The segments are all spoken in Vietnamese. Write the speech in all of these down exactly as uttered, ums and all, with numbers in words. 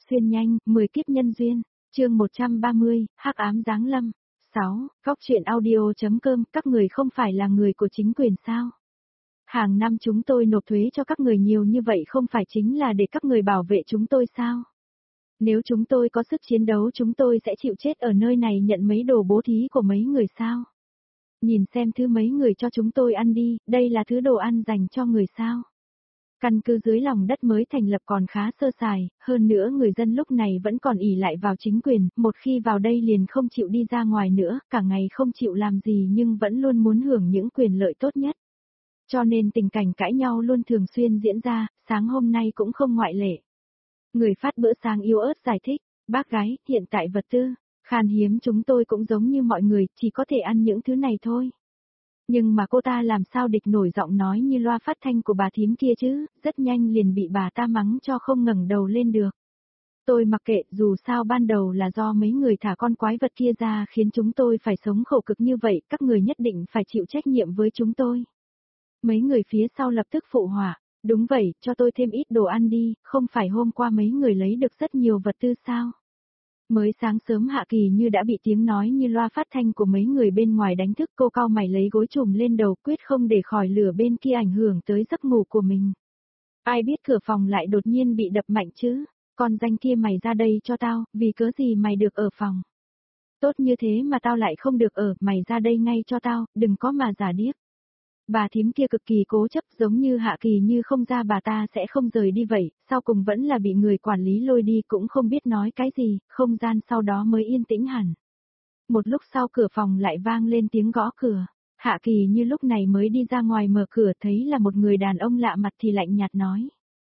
xuyên nhanh, mười kiếp nhân duyên, chương một trăm ba mươi, hắc ám giáng lâm. sáu. Góc truyện audio.com, các người không phải là người của chính quyền sao? Hàng năm chúng tôi nộp thuế cho các người nhiều như vậy không phải chính là để các người bảo vệ chúng tôi sao? Nếu chúng tôi có sức chiến đấu chúng tôi sẽ chịu chết ở nơi này nhận mấy đồ bố thí của mấy người sao? Nhìn xem thứ mấy người cho chúng tôi ăn đi, đây là thứ đồ ăn dành cho người sao? Căn cứ dưới lòng đất mới thành lập còn khá sơ sài, hơn nữa người dân lúc này vẫn còn ỷ lại vào chính quyền, một khi vào đây liền không chịu đi ra ngoài nữa, cả ngày không chịu làm gì nhưng vẫn luôn muốn hưởng những quyền lợi tốt nhất. Cho nên tình cảnh cãi nhau luôn thường xuyên diễn ra, sáng hôm nay cũng không ngoại lệ. Người phát bữa sáng yếu ớt giải thích, bác gái, hiện tại vật tư khan hiếm chúng tôi cũng giống như mọi người, chỉ có thể ăn những thứ này thôi. Nhưng mà cô ta làm sao địch nổi giọng nói như loa phát thanh của bà thím kia chứ, rất nhanh liền bị bà ta mắng cho không ngẩng đầu lên được. Tôi mặc kệ, dù sao ban đầu là do mấy người thả con quái vật kia ra khiến chúng tôi phải sống khổ cực như vậy, các người nhất định phải chịu trách nhiệm với chúng tôi. Mấy người phía sau lập tức phụ họa, đúng vậy, cho tôi thêm ít đồ ăn đi, không phải hôm qua mấy người lấy được rất nhiều vật tư sao? Mới sáng sớm Hạ Kỳ Như đã bị tiếng nói như loa phát thanh của mấy người bên ngoài đánh thức, cô cau mày lấy gối trùm lên đầu quyết không để khỏi lửa bên kia ảnh hưởng tới giấc ngủ của mình. Ai biết cửa phòng lại đột nhiên bị đập mạnh chứ, con danh kia mày ra đây cho tao, vì cớ gì mày được ở phòng. Tốt như thế mà tao lại không được ở, mày ra đây ngay cho tao, đừng có mà giả điếc. Bà thím kia cực kỳ cố chấp giống như Hạ Kỳ Như không ra bà ta sẽ không rời đi vậy, sau cùng vẫn là bị người quản lý lôi đi cũng không biết nói cái gì, không gian sau đó mới yên tĩnh hẳn. Một lúc sau cửa phòng lại vang lên tiếng gõ cửa, Hạ Kỳ Như lúc này mới đi ra ngoài mở cửa thấy là một người đàn ông lạ mặt thì lạnh nhạt nói.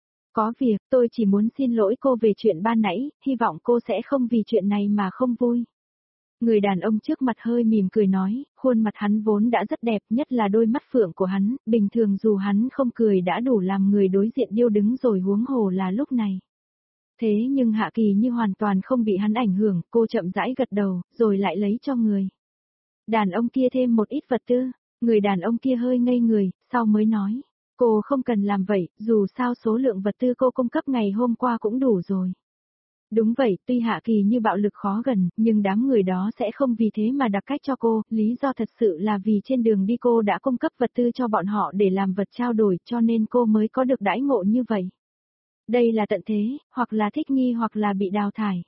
Có việc, tôi chỉ muốn xin lỗi cô về chuyện ban nãy, hy vọng cô sẽ không vì chuyện này mà không vui. Người đàn ông trước mặt hơi mỉm cười nói, khuôn mặt hắn vốn đã rất đẹp, nhất là đôi mắt phượng của hắn, bình thường dù hắn không cười đã đủ làm người đối diện điêu đứng rồi huống hồ là lúc này. Thế nhưng Hạ Kỳ Như hoàn toàn không bị hắn ảnh hưởng, cô chậm rãi gật đầu, rồi lại lấy cho người. Đàn ông kia thêm một ít vật tư, người đàn ông kia hơi ngây người, sau mới nói, cô không cần làm vậy, dù sao số lượng vật tư cô cung cấp ngày hôm qua cũng đủ rồi. Đúng vậy, tuy Hạ Kỳ Như bạo lực khó gần, nhưng đám người đó sẽ không vì thế mà đặc cách cho cô, lý do thật sự là vì trên đường đi cô đã cung cấp vật tư cho bọn họ để làm vật trao đổi cho nên cô mới có được đãi ngộ như vậy. Đây là tận thế, hoặc là thích nghi hoặc là bị đào thải.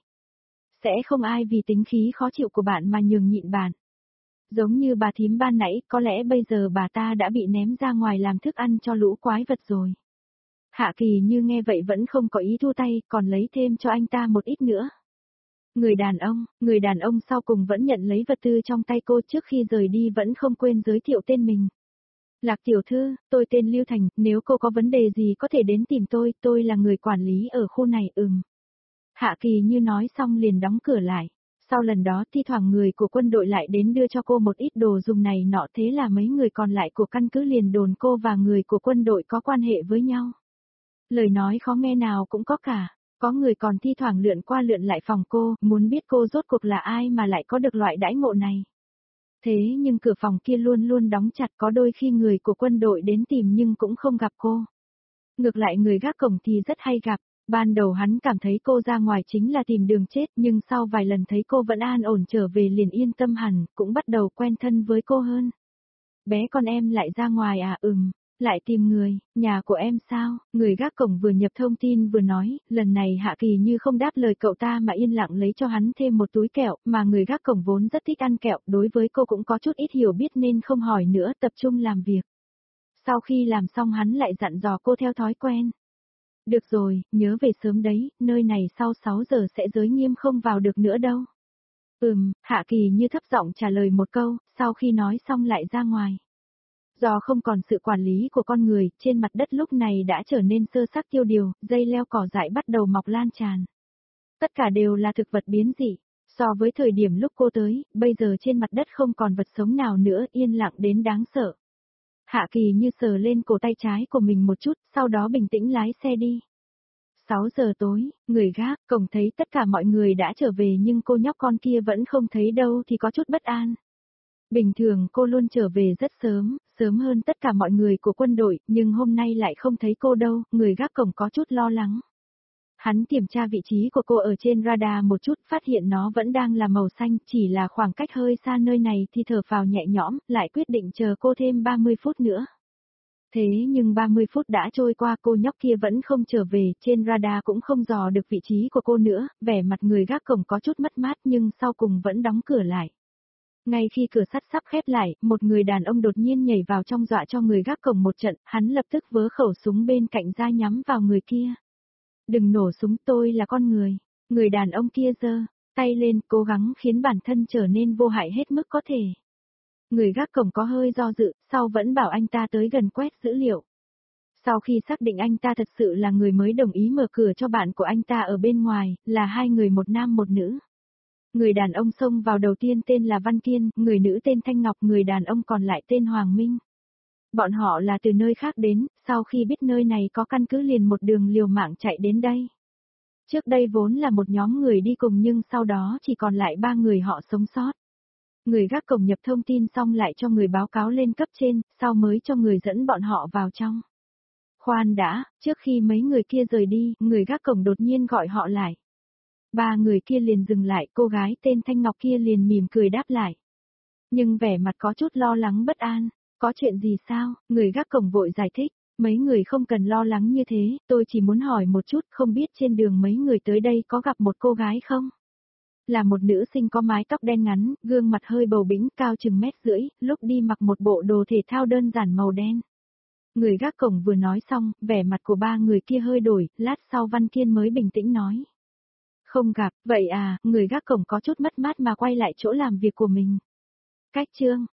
Sẽ không ai vì tính khí khó chịu của bạn mà nhường nhịn bạn. Giống như bà thím ban nãy, có lẽ bây giờ bà ta đã bị ném ra ngoài làm thức ăn cho lũ quái vật rồi. Hạ Kỳ Như nghe vậy vẫn không có ý thu tay, còn lấy thêm cho anh ta một ít nữa. Người đàn ông, người đàn ông sau cùng vẫn nhận lấy vật tư trong tay cô trước khi rời đi vẫn không quên giới thiệu tên mình. Lạc tiểu thư, tôi tên Lưu Thành, nếu cô có vấn đề gì có thể đến tìm tôi, tôi là người quản lý ở khu này, ừm. Hạ Kỳ Như nói xong liền đóng cửa lại. Sau lần đó thi thoảng người của quân đội lại đến đưa cho cô một ít đồ dùng này nọ, thế là mấy người còn lại của căn cứ liền đồn cô và người của quân đội có quan hệ với nhau. Lời nói khó nghe nào cũng có cả, có người còn thi thoảng lượn qua lượn lại phòng cô, muốn biết cô rốt cuộc là ai mà lại có được loại đãi ngộ này. Thế nhưng cửa phòng kia luôn luôn đóng chặt, có đôi khi người của quân đội đến tìm nhưng cũng không gặp cô. Ngược lại người gác cổng thì rất hay gặp, ban đầu hắn cảm thấy cô ra ngoài chính là tìm đường chết nhưng sau vài lần thấy cô vẫn an ổn trở về liền yên tâm hẳn, cũng bắt đầu quen thân với cô hơn. Bé con em lại ra ngoài à, ừm. Lại tìm người, nhà của em sao? Người gác cổng vừa nhập thông tin vừa nói, lần này Hạ Kỳ Như không đáp lời cậu ta mà yên lặng lấy cho hắn thêm một túi kẹo, mà người gác cổng vốn rất thích ăn kẹo, đối với cô cũng có chút ít hiểu biết nên không hỏi nữa, tập trung làm việc. Sau khi làm xong hắn lại dặn dò cô theo thói quen. Được rồi, nhớ về sớm đấy, nơi này sau sáu giờ sẽ giới nghiêm không vào được nữa đâu. Ừm, Hạ Kỳ Như thấp giọng trả lời một câu, sau khi nói xong lại ra ngoài. Do không còn sự quản lý của con người, trên mặt đất lúc này đã trở nên sơ xác tiêu điều, dây leo cỏ dại bắt đầu mọc lan tràn. Tất cả đều là thực vật biến dị. So với thời điểm lúc cô tới, bây giờ trên mặt đất không còn vật sống nào nữa, yên lặng đến đáng sợ. Hạ Kỳ Như sờ lên cổ tay trái của mình một chút, sau đó bình tĩnh lái xe đi. sáu giờ tối, người gác, cổng thấy tất cả mọi người đã trở về nhưng cô nhóc con kia vẫn không thấy đâu thì có chút bất an. Bình thường cô luôn trở về rất sớm, sớm hơn tất cả mọi người của quân đội, nhưng hôm nay lại không thấy cô đâu, người gác cổng có chút lo lắng. Hắn kiểm tra vị trí của cô ở trên radar một chút, phát hiện nó vẫn đang là màu xanh, chỉ là khoảng cách hơi xa nơi này thì thở phào nhẹ nhõm, lại quyết định chờ cô thêm ba mươi phút nữa. Thế nhưng ba mươi phút đã trôi qua, cô nhóc kia vẫn không trở về, trên radar cũng không dò được vị trí của cô nữa, vẻ mặt người gác cổng có chút mất mát nhưng sau cùng vẫn đóng cửa lại. Ngay khi cửa sắt sắp khép lại, một người đàn ông đột nhiên nhảy vào trong dọa cho người gác cổng một trận, hắn lập tức vớ khẩu súng bên cạnh ra nhắm vào người kia. Đừng nổ súng, tôi là con người. Người đàn ông kia giơ tay lên, cố gắng khiến bản thân trở nên vô hại hết mức có thể. Người gác cổng có hơi do dự, sau vẫn bảo anh ta tới gần quét dữ liệu. Sau khi xác định anh ta thật sự là người mới đồng ý mở cửa cho bạn của anh ta ở bên ngoài, là hai người một nam một nữ. Người đàn ông xông vào đầu tiên tên là Văn Kiên, người nữ tên Thanh Ngọc, người đàn ông còn lại tên Hoàng Minh. Bọn họ là từ nơi khác đến, sau khi biết nơi này có căn cứ liền một đường liều mạng chạy đến đây. Trước đây vốn là một nhóm người đi cùng nhưng sau đó chỉ còn lại ba người họ sống sót. Người gác cổng nhập thông tin xong lại cho người báo cáo lên cấp trên, sau mới cho người dẫn bọn họ vào trong. Khoan đã, trước khi mấy người kia rời đi, người gác cổng đột nhiên gọi họ lại. Ba người kia liền dừng lại, cô gái tên Thanh Ngọc kia liền mỉm cười đáp lại. Nhưng vẻ mặt có chút lo lắng bất an, có chuyện gì sao, người gác cổng vội giải thích, mấy người không cần lo lắng như thế, tôi chỉ muốn hỏi một chút, không biết trên đường mấy người tới đây có gặp một cô gái không? Là một nữ sinh có mái tóc đen ngắn, gương mặt hơi bầu bĩnh, cao chừng mét rưỡi, lúc đi mặc một bộ đồ thể thao đơn giản màu đen. Người gác cổng vừa nói xong, vẻ mặt của ba người kia hơi đổi, lát sau Văn Kiên mới bình tĩnh nói. Không gặp, vậy à, người gác cổng có chút mất mát mà quay lại chỗ làm việc của mình. Cách chương,